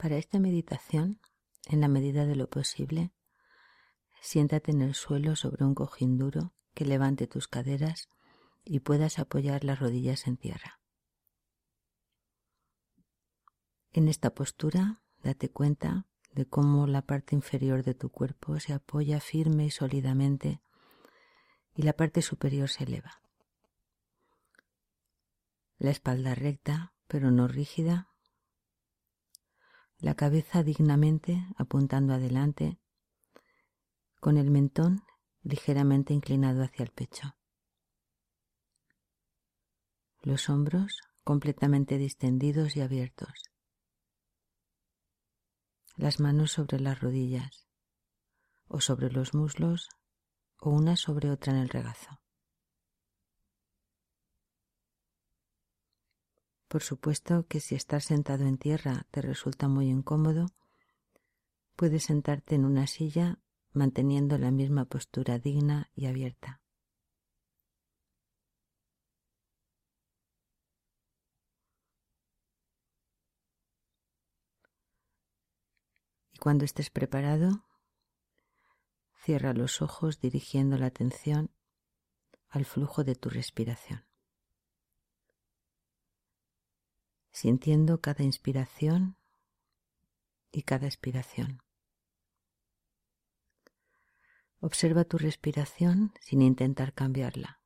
Para esta meditación, en la medida de lo posible, siéntate en el suelo sobre un cojín duro que levante tus caderas y puedas apoyar las rodillas en tierra. En esta postura, date cuenta de cómo la parte inferior de tu cuerpo se apoya firme y sólidamente y la parte superior se eleva. La espalda recta, pero no rígida. La cabeza dignamente apuntando adelante, con el mentón ligeramente inclinado hacia el pecho. Los hombros completamente distendidos y abiertos. Las manos sobre las rodillas, o sobre los muslos, o una sobre otra en el regazo. Por supuesto que si estar sentado en tierra te resulta muy incómodo, puedes sentarte en una silla manteniendo la misma postura digna y abierta. Y cuando estés preparado, cierra los ojos dirigiendo la atención al flujo de tu respiración, sintiendo cada inspiración y cada expiración. Observa tu respiración sin intentar cambiarla.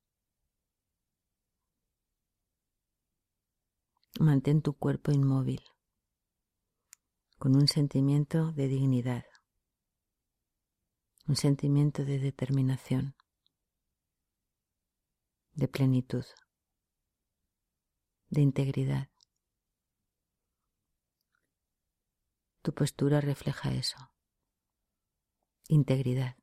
Mantén tu cuerpo inmóvil, con un sentimiento de dignidad, un sentimiento de determinación, de plenitud, de integridad. Tu postura refleja eso, integridad.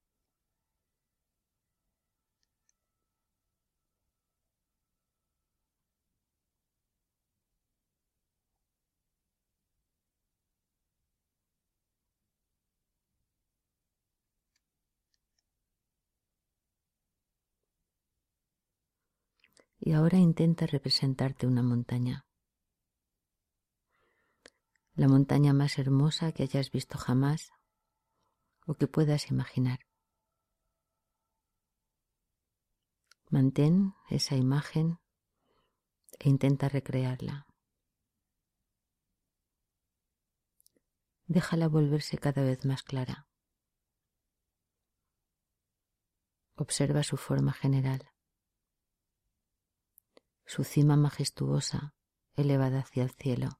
Y ahora intenta representarte una montaña. La montaña más hermosa que hayas visto jamás o que puedas imaginar. Mantén esa imagen e intenta recrearla. Déjala volverse cada vez más clara. Observa su forma general, su cima majestuosa elevada hacia el cielo,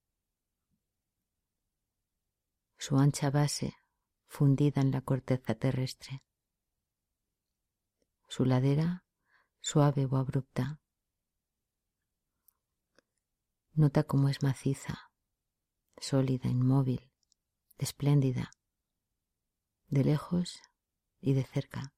su ancha base fundida en la corteza terrestre, su ladera suave o abrupta. Nota cómo es maciza, sólida, inmóvil, espléndida, de lejos y de cerca.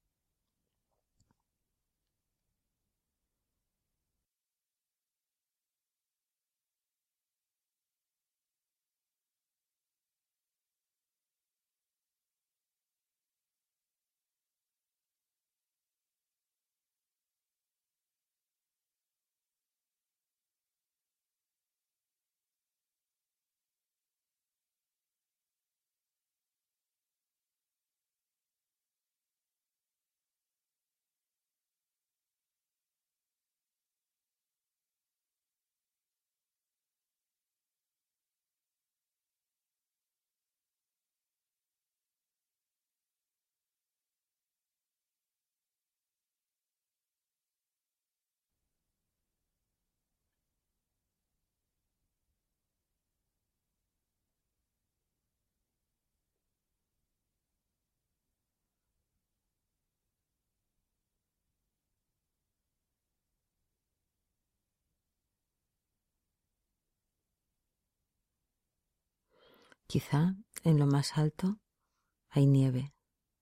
Quizá en lo más alto hay nieve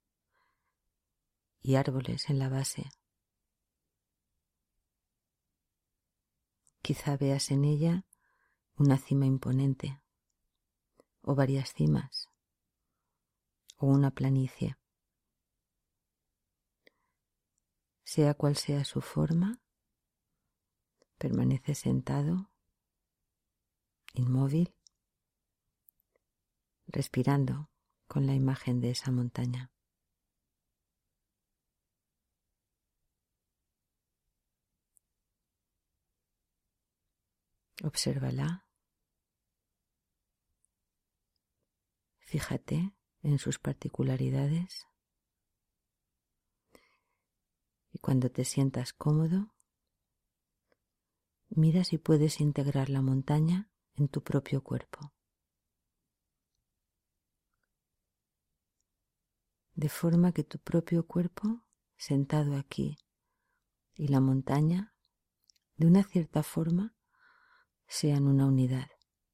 y árboles en la base. Quizá veas en ella una cima imponente, o varias cimas, o una planicie. Sea cual sea su forma, permanece sentado, inmóvil respirando con la imagen de esa montaña. Obsérvala. Fíjate en sus particularidades y cuando te sientas cómodo, mira si puedes integrar la montaña en tu propio cuerpo, de forma que tu propio cuerpo, sentado aquí, y la montaña, de una cierta forma, sean una unidad.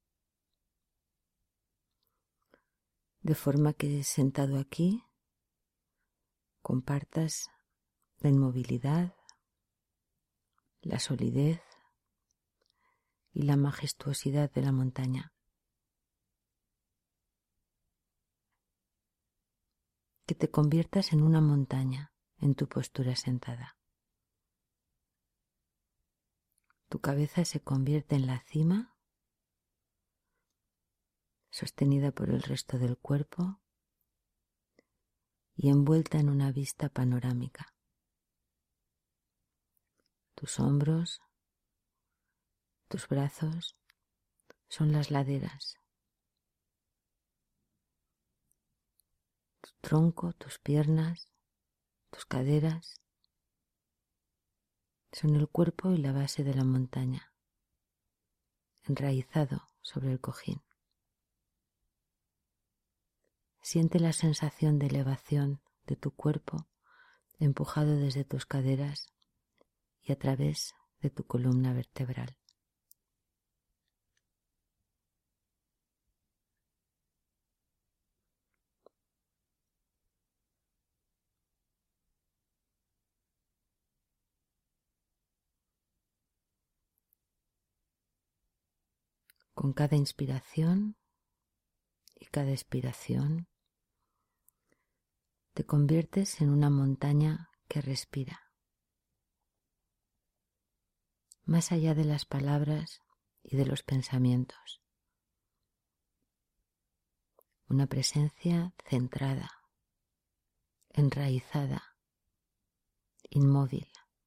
De forma que sentado aquí, compartas la inmovilidad, la solidez y la majestuosidad de la montaña. Que te conviertas en una montaña en tu postura sentada. Tu cabeza se convierte en la cima, sostenida por el resto del cuerpo y envuelta en una vista panorámica. Tus hombros, tus brazos son las laderas. Tu tronco, tus piernas, tus caderas son el cuerpo y la base de la montaña, enraizado sobre el cojín. Siente la sensación de elevación de tu cuerpo empujado desde tus caderas y a través de tu columna vertebral. Con cada inspiración y cada expiración te conviertes en una montaña que respira. Más allá de las palabras y de los pensamientos. Una presencia centrada, enraizada, inmóvil.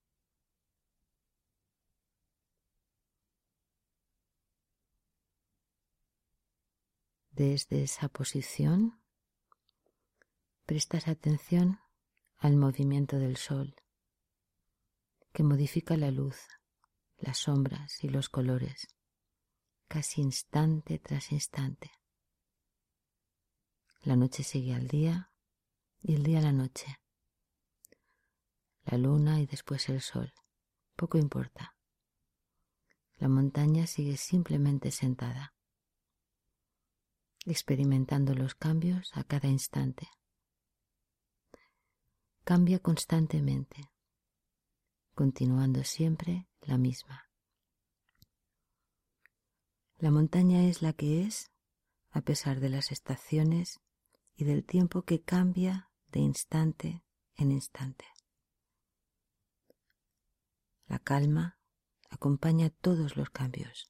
Desde esa posición, prestas atención al movimiento del sol, que modifica la luz, las sombras y los colores, casi instante tras instante. La noche sigue al día y el día a la noche. La luna y después el sol. Poco importa. La montaña sigue simplemente sentada, experimentando los cambios a cada instante. Cambia constantemente, continuando siempre la misma. La montaña es la que es, a pesar de las estaciones y del tiempo que cambia de instante en instante. La calma acompaña todos los cambios.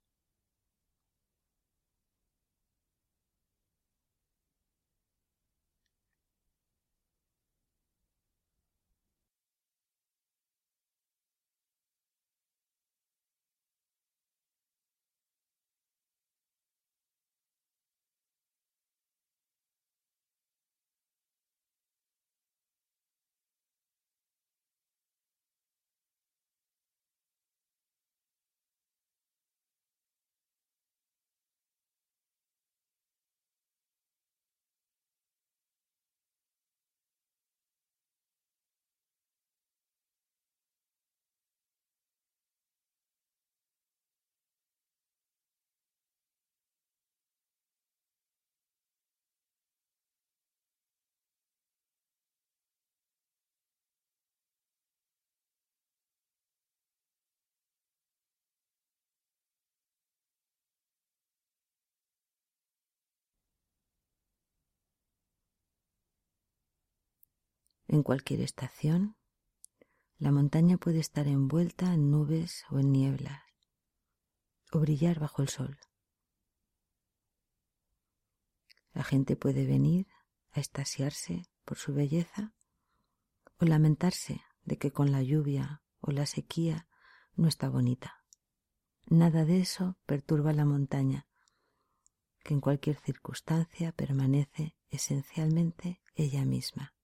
En cualquier estación, la montaña puede estar envuelta en nubes o en nieblas, o brillar bajo el sol. La gente puede venir a extasiarse por su belleza o lamentarse de que con la lluvia o la sequía no está bonita. Nada de eso perturba la montaña, que en cualquier circunstancia permanece esencialmente ella misma.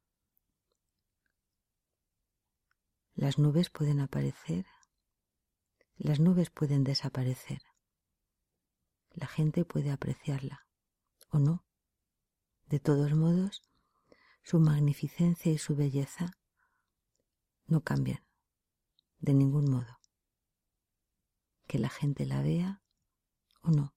Las nubes pueden aparecer, las nubes pueden desaparecer. La gente puede apreciarla o no. De todos modos, su magnificencia y su belleza no cambian de ningún modo. Que la gente la vea o no.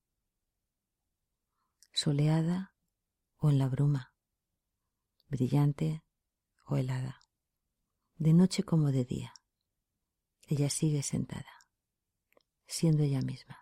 Soleada o en la bruma, brillante o helada, de noche como de día. Ella sigue sentada, siendo ella misma.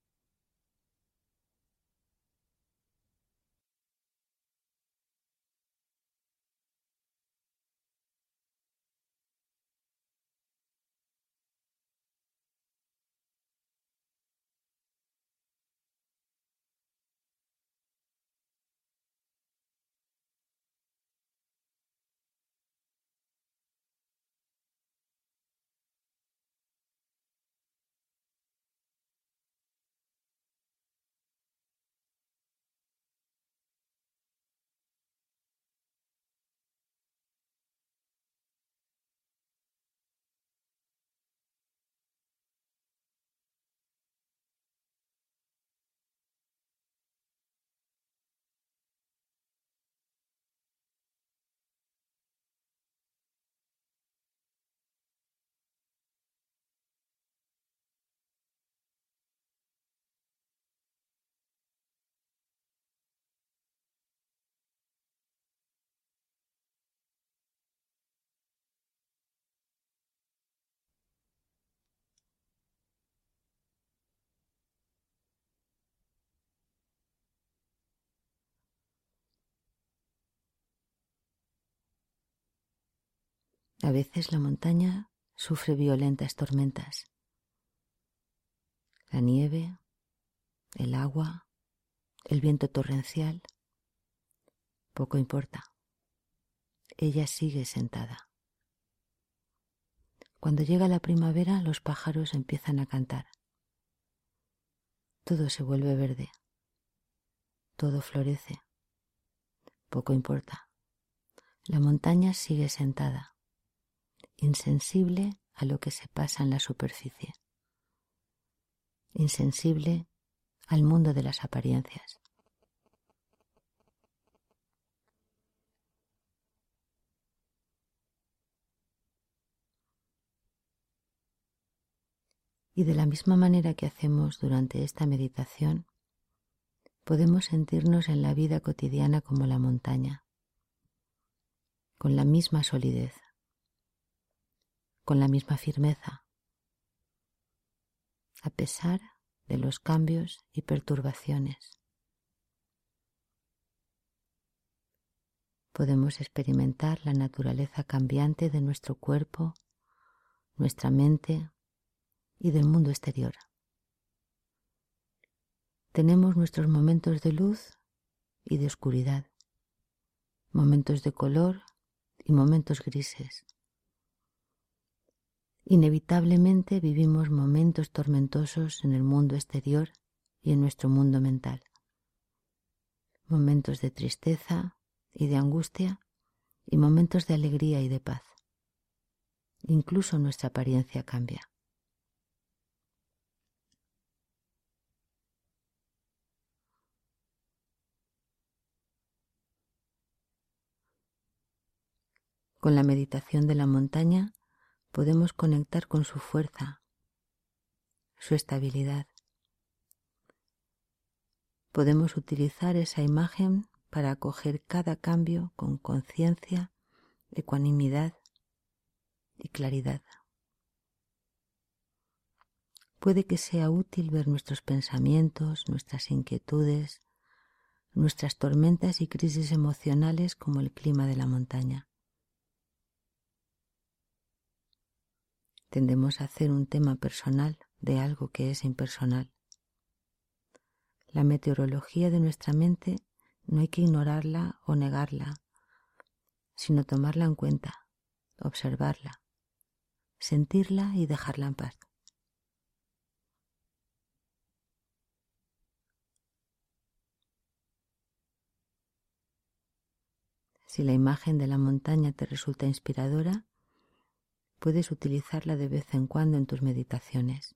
A veces la montaña sufre violentas tormentas. La nieve, el agua, el viento torrencial, poco importa. Ella sigue sentada. Cuando llega la primavera, los pájaros empiezan a cantar. Todo se vuelve verde. Todo florece. Poco importa. La montaña sigue sentada, insensible a lo que se pasa en la superficie, insensible al mundo de las apariencias. Y de la misma manera que hacemos durante esta meditación, podemos sentirnos en la vida cotidiana como la montaña, con la misma solidez, con la misma firmeza, a pesar de los cambios y perturbaciones. Podemos experimentar la naturaleza cambiante de nuestro cuerpo, nuestra mente y del mundo exterior. Tenemos nuestros momentos de luz y de oscuridad, momentos de color y momentos grises. Inevitablemente vivimos momentos tormentosos en el mundo exterior y en nuestro mundo mental. Momentos de tristeza y de angustia y momentos de alegría y de paz. Incluso nuestra apariencia cambia. Con la meditación de la montaña podemos conectar con su fuerza, su estabilidad. Podemos utilizar esa imagen para acoger cada cambio con conciencia, ecuanimidad y claridad. Puede que sea útil ver nuestros pensamientos, nuestras inquietudes, nuestras tormentas y crisis emocionales como el clima de la montaña. Tendemos a hacer un tema personal de algo que es impersonal. La meteorología de nuestra mente No hay que ignorarla o negarla, sino tomarla en cuenta, observarla, sentirla y dejarla en paz. Si la imagen de la montaña te resulta inspiradora, puedes utilizarla de vez en cuando en tus meditaciones.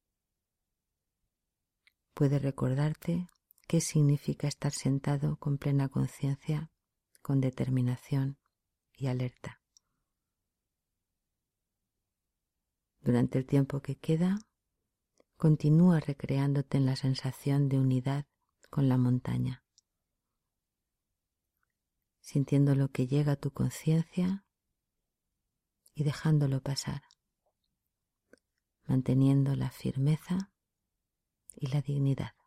Puede recordarte qué significa estar sentado con plena conciencia, con determinación y alerta. Durante el tiempo que queda, continúa recreándote en la sensación de unidad con la montaña, sintiendo lo que llega a tu conciencia y dejándolo pasar, manteniendo la firmeza y la dignidad.